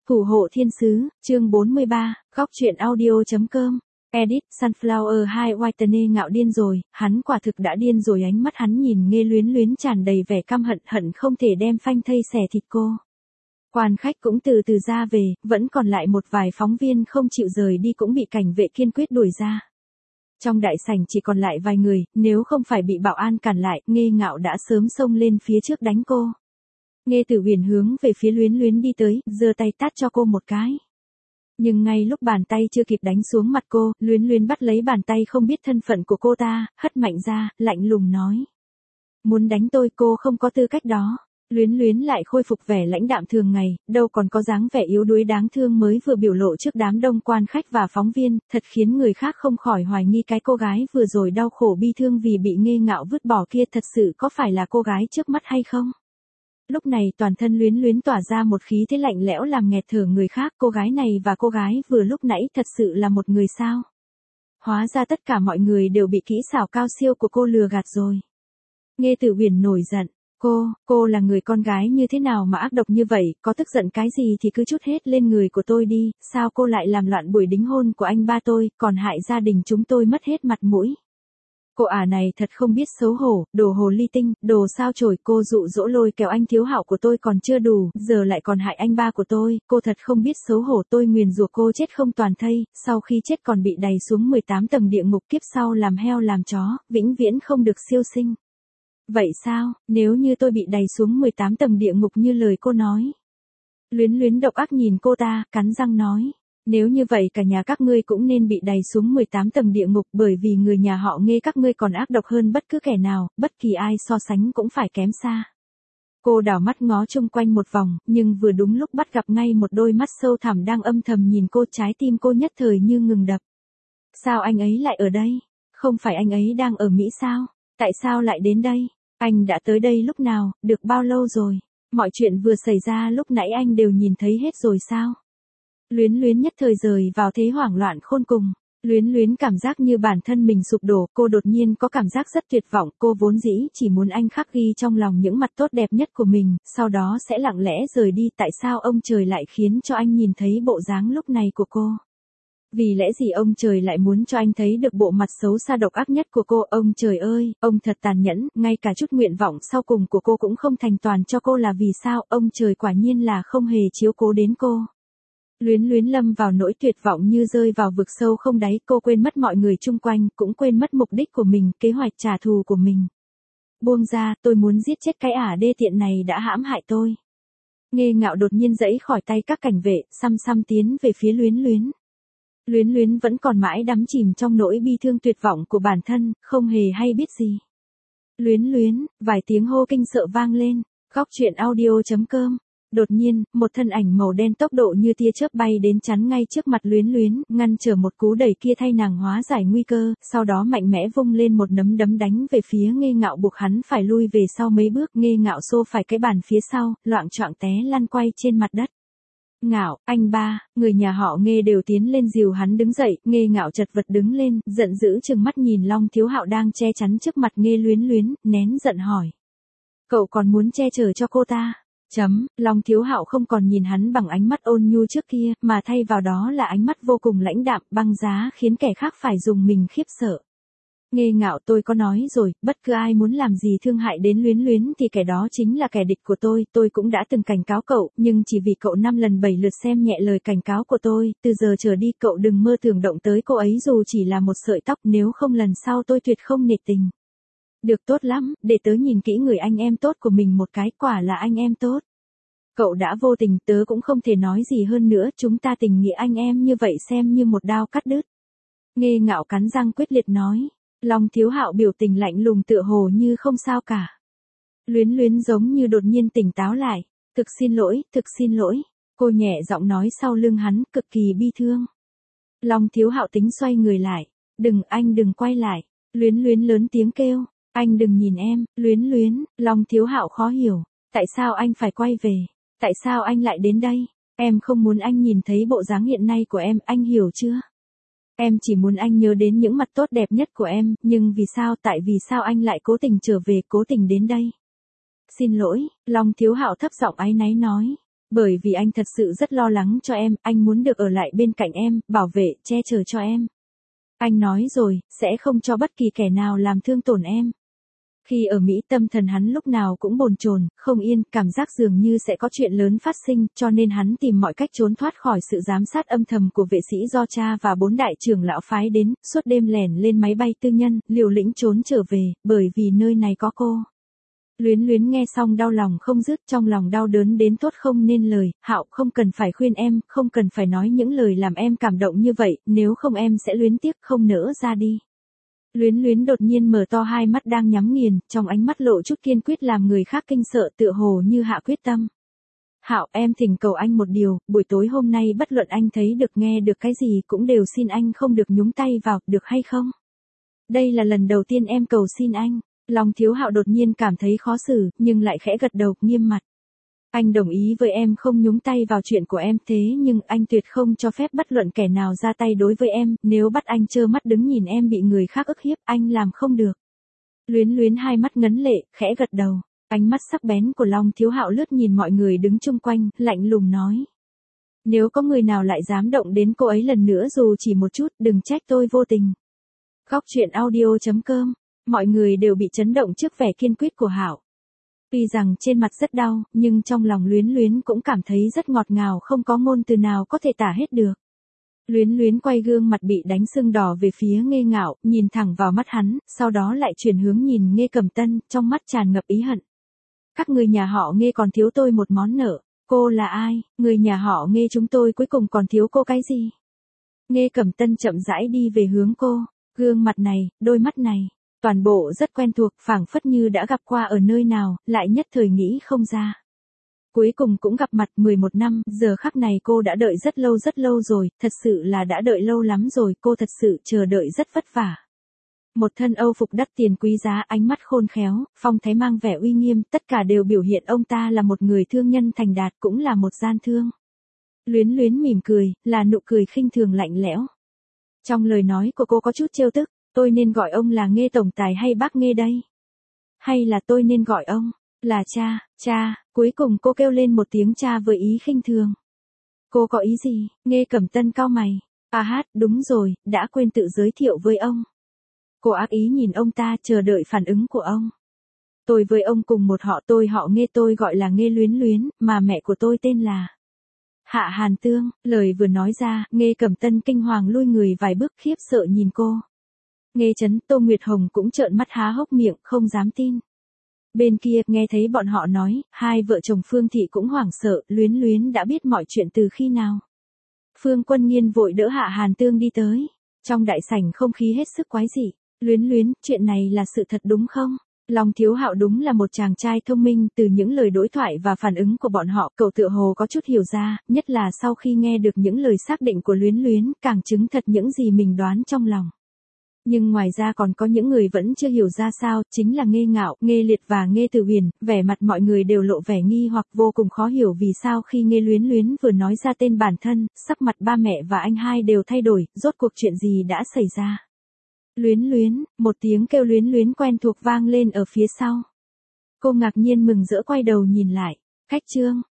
Thủ hộ thiên sứ, chương 43, góc truyện audio.com. Edit, Sunflower High Whitney ngạo điên rồi, hắn quả thực đã điên rồi, ánh mắt hắn nhìn Nghê Luyến Luyến tràn đầy vẻ căm hận, hận không thể đem phanh thây xẻ thịt cô. Quan khách cũng từ từ ra về, vẫn còn lại một vài phóng viên không chịu rời đi cũng bị cảnh vệ kiên quyết đuổi ra. Trong đại sảnh chỉ còn lại vài người, nếu không phải bị bảo an cản lại, Nghê Ngạo đã sớm xông lên phía trước đánh cô. Nghê Tử Huyền hướng về phía Luyến Luyến đi tới, giơ tay tát cho cô một cái. Nhưng ngay lúc bàn tay chưa kịp đánh xuống mặt cô, Luyến Luyến bắt lấy bàn tay không biết thân phận của cô ta, hất mạnh ra, lạnh lùng nói. Muốn đánh tôi, cô không có tư cách đó. Luyến Luyến lại khôi phục vẻ lãnh đạm thường ngày, đâu còn có dáng vẻ yếu đuối đáng thương mới vừa biểu lộ trước đám đông quan khách và phóng viên, thật khiến người khác không khỏi hoài nghi cái cô gái vừa rồi đau khổ bi thương vì bị Nghê Ngạo vứt bỏ kia thật sự có phải là cô gái trước mắt hay không? Lúc này toàn thân Luyến Luyến tỏa ra một khí thế lạnh lẽo làm nghẹt thở người khác, cô gái này và cô gái vừa lúc nãy thật sự là một người sao? Hóa ra tất cả mọi người đều bị kỹ xảo cao siêu của cô lừa gạt rồi. Nghê Tử Huyền nổi giận. Cô là người con gái như thế nào mà ác độc như vậy, có tức giận cái gì thì cứ trút hết lên người của tôi đi, sao cô lại làm loạn buổi đính hôn của anh ba tôi, còn hại gia đình chúng tôi mất hết mặt mũi. Cô này thật không biết xấu hổ, đồ hồ ly tinh, đồ sao chổi, cô dụ dỗ lôi kéo anh Thiếu Hạo của tôi còn chưa đủ, giờ lại còn hại anh ba của tôi, cô thật không biết xấu hổ, tôi nguyền rủa cô chết không toàn thây, sau khi chết còn bị đày xuống 18 tầng địa ngục, kiếp sau làm heo làm chó, vĩnh viễn không được siêu sinh. Vậy sao, nếu như tôi bị đày xuống 18 tầng địa ngục như lời cô nói? Luyến Luyến độc ác nhìn cô ta, cắn răng nói. Nếu như vậy cả nhà các ngươi cũng nên bị đày xuống 18 tầng địa ngục, bởi vì người nhà họ Nghê các ngươi còn ác độc hơn bất cứ kẻ nào, bất kỳ ai so sánh cũng phải kém xa. Cô đảo mắt ngó chung quanh một vòng, nhưng vừa đúng lúc bắt gặp ngay một đôi mắt sâu thẳm đang âm thầm nhìn cô, trái tim cô nhất thời như ngừng đập. Sao anh ấy lại ở đây? Không phải anh ấy đang ở Mỹ sao? Tại sao lại đến đây? Anh đã tới đây lúc nào, được bao lâu rồi? Mọi chuyện vừa xảy ra lúc nãy anh đều nhìn thấy hết rồi sao? Luyến Luyến nhất thời rời vào thế hoảng loạn khôn cùng. Luyến Luyến cảm giác như bản thân mình sụp đổ, cô đột nhiên có cảm giác rất tuyệt vọng, cô vốn dĩ chỉ muốn anh khắc ghi trong lòng những mặt tốt đẹp nhất của mình, sau đó sẽ lặng lẽ rời đi, tại sao ông trời lại khiến cho anh nhìn thấy bộ dáng lúc này của cô? Vì lẽ gì ông trời lại muốn cho anh thấy được bộ mặt xấu xa độc ác nhất của cô? Ông trời ơi, ông thật tàn nhẫn, ngay cả chút nguyện vọng sau cùng của cô cũng không thành toàn cho cô, là vì sao? Ông trời quả nhiên là không hề chiếu cố đến cô. Luyến Luyến lâm vào nỗi tuyệt vọng như rơi vào vực sâu không đáy, cô quên mất mọi người chung quanh, cũng quên mất mục đích của mình, kế hoạch trả thù của mình. Buông ra, tôi muốn giết chết cái đê tiện này đã hãm hại tôi. Nghê Ngạo đột nhiên giãy khỏi tay các cảnh vệ, xăm tiến về phía Luyến Luyến. Luyến Luyến vẫn còn mãi đắm chìm trong nỗi bi thương tuyệt vọng của bản thân, không hề hay biết gì. Luyến Luyến, vài tiếng hô kinh sợ vang lên, góc truyện audio.com. Đột nhiên, một thân ảnh màu đen tốc độ như tia chớp bay đến chắn ngay trước mặt Luyến Luyến, ngăn trở một cú đẩy kia thay nàng hóa giải nguy cơ, sau đó mạnh mẽ vung lên một nắm đấm đánh về phía Nghê Ngạo, buộc hắn phải lui về sau mấy bước. Nghê Ngạo xô phải cái bàn phía sau, loạng choạng té lăn quay trên mặt đất. Ngạo, anh ba, người nhà họ Nghê đều tiến lên dìu hắn đứng dậy. Nghê Ngạo chật vật đứng lên, giận dữ trừng mắt nhìn Long Thiếu Hạo đang che chắn trước mặt Nghê Luyến Luyến, nén giận hỏi. Cậu còn muốn che chở cho cô ta? Long Thiếu Hạo không còn nhìn hắn bằng ánh mắt ôn nhu trước kia, mà thay vào đó là ánh mắt vô cùng lãnh đạm, băng giá, khiến kẻ khác phải dùng mình khiếp sợ. Nghê Ngạo, tôi có nói rồi, bất cứ ai muốn làm gì thương hại đến Luyến Luyến thì kẻ đó chính là kẻ địch của tôi cũng đã từng cảnh cáo cậu, nhưng chỉ vì cậu 5 lần 7 lượt xem nhẹ lời cảnh cáo của tôi, từ giờ trở đi cậu đừng mơ tưởng động tới cô ấy dù chỉ là một sợi tóc, nếu không lần sau tôi tuyệt không nể tình. Được, tốt lắm, để tớ nhìn kỹ người anh em tốt của mình một cái, quả là anh em tốt. Cậu đã vô tình, tớ cũng không thể nói gì hơn nữa, chúng ta tình nghĩa anh em như vậy xem như một đao cắt đứt. Nghê Ngạo cắn răng quyết liệt nói. Long Thiếu Hạo biểu tình lạnh lùng tựa hồ như không sao cả. Luyến Luyến giống như đột nhiên tỉnh táo lại. Thực xin lỗi. Cô nhẹ giọng nói sau lưng hắn, cực kỳ bi thương. Long Thiếu Hạo tính xoay người lại. Anh đừng quay lại. Luyến Luyến lớn tiếng kêu. Anh đừng nhìn em. Luyến Luyến, Long Thiếu Hạo khó hiểu. Tại sao anh phải quay về? Tại sao anh lại đến đây? Em không muốn anh nhìn thấy bộ dáng hiện nay của em, anh hiểu chưa? Em chỉ muốn anh nhớ đến những mặt tốt đẹp nhất của em, nhưng tại vì sao anh lại cố tình trở về, cố tình đến đây? Xin lỗi, Long Thiếu Hạo thấp giọng áy náy nói. Bởi vì anh thật sự rất lo lắng cho em, anh muốn được ở lại bên cạnh em, bảo vệ, che chở cho em. Anh nói rồi, sẽ không cho bất kỳ kẻ nào làm thương tổn em. Khi ở Mỹ tâm thần hắn lúc nào cũng bồn chồn, không yên, cảm giác dường như sẽ có chuyện lớn phát sinh, cho nên hắn tìm mọi cách trốn thoát khỏi sự giám sát âm thầm của vệ sĩ do cha và 4 đại trưởng lão phái đến, suốt đêm lẻn lên máy bay tư nhân, liều lĩnh trốn trở về, bởi vì nơi này có cô. Luyến Luyến nghe xong đau lòng không dứt, trong lòng đau đớn đến thốt không nên lời. Hạo, không cần phải khuyên em, không cần phải nói những lời làm em cảm động như vậy, nếu không em sẽ luyến tiếc, không nỡ ra đi. Luyến Luyến đột nhiên mở to hai mắt đang nhắm nghiền, trong ánh mắt lộ chút kiên quyết làm người khác kinh sợ, tựa hồ như hạ quyết tâm. Hạo, em thỉnh cầu anh một điều, buổi tối hôm nay bất luận anh thấy được nghe được cái gì cũng đều xin anh không được nhúng tay vào, được hay không? Đây là lần đầu tiên em cầu xin anh. Long Thiếu Hạo đột nhiên cảm thấy khó xử, nhưng lại khẽ gật đầu, nghiêm mặt. Anh đồng ý với em không nhúng tay vào chuyện của em, thế nhưng anh tuyệt không cho phép bất luận kẻ nào ra tay đối với em, nếu bắt anh trơ mắt đứng nhìn em bị người khác ức hiếp, anh làm không được. Luyến Luyến hai mắt ngấn lệ, khẽ gật đầu. Ánh mắt sắc bén của Long Thiếu Hạo lướt nhìn mọi người đứng chung quanh, lạnh lùng nói. Nếu có người nào lại dám động đến cô ấy lần nữa dù chỉ một chút, đừng trách tôi vô tình. Góc truyện audio.com. Mọi người đều bị chấn động trước vẻ kiên quyết của Hạo. Tuy rằng trên mặt rất đau, nhưng trong lòng Luyến Luyến cũng cảm thấy rất ngọt ngào, không có ngôn từ nào có thể tả hết được. Luyến Luyến quay gương mặt bị đánh sưng đỏ về phía Nghê Ngạo, nhìn thẳng vào mắt hắn, sau đó lại chuyển hướng nhìn Nghê Cẩm Tân, trong mắt tràn ngập ý hận. Các người nhà họ Nghê còn thiếu tôi một món nợ. Cô là ai? Người nhà họ Nghê chúng tôi cuối cùng còn thiếu cô cái gì? Nghê Cẩm Tân chậm rãi đi về hướng cô. Gương mặt này, đôi mắt này. Toàn bộ rất quen thuộc, phảng phất như đã gặp qua ở nơi nào, lại nhất thời nghĩ không ra. Cuối cùng cũng gặp mặt 11 năm, giờ khắc này cô đã đợi rất lâu rồi, thật sự là đã đợi lâu lắm rồi, cô thật sự chờ đợi rất vất vả. Một thân Âu phục đắt tiền quý giá, ánh mắt khôn khéo, phong thái mang vẻ uy nghiêm, tất cả đều biểu hiện ông ta là một người thương nhân thành đạt, cũng là một gian thương. Luyến Luyến mỉm cười, là nụ cười khinh thường lạnh lẽo. Trong lời nói của cô có chút trêu tức. Tôi nên gọi ông là Nghê tổng tài hay bác Nghê đây? Hay là tôi nên gọi ông là cha, cuối cùng cô kêu lên một tiếng cha với ý khinh thường. Cô có ý gì? Nghê Cẩm Tân cau mày. Đúng rồi, đã quên tự giới thiệu với ông. Cô ác ý nhìn ông ta chờ đợi phản ứng của ông. Tôi với ông cùng một họ, tôi họ Nghê, tôi gọi là Nghê Luyến Luyến, mà mẹ của tôi tên là Hạ Hàn Tương. Lời vừa nói ra, Nghê Cẩm Tân kinh hoàng lui người vài bước, khiếp sợ nhìn cô. Nghe chấn, Tô Nguyệt Hồng cũng trợn mắt há hốc miệng, không dám tin. Bên kia, nghe thấy bọn họ nói, hai vợ chồng Phương Thị cũng hoảng sợ, Luyến Luyến đã biết mọi chuyện từ khi nào. Phương Quân Nghiên vội đỡ Hạ Hàn Tương đi tới. Trong đại sảnh không khí hết sức quái dị. Luyến Luyến, chuyện này là sự thật đúng không? Long Thiếu Hạo đúng là một chàng trai thông minh, từ những lời đối thoại và phản ứng của bọn họ, cậu tựa hồ có chút hiểu ra, nhất là sau khi nghe được những lời xác định của Luyến Luyến, càng chứng thật những gì mình đoán trong lòng. Nhưng ngoài ra còn có những người vẫn chưa hiểu ra sao, chính là Nghê Ngạo, Nghê Liệt và Nghê Tử Huyền, vẻ mặt mọi người đều lộ vẻ nghi hoặc vô cùng khó hiểu vì sao khi Nghê Luyến Luyến vừa nói ra tên bản thân, sắc mặt ba mẹ và anh hai đều thay đổi, rốt cuộc chuyện gì đã xảy ra. Luyến Luyến, một tiếng kêu Luyến Luyến quen thuộc vang lên ở phía sau. Cô ngạc nhiên mừng rỡ quay đầu nhìn lại, Khách Trương,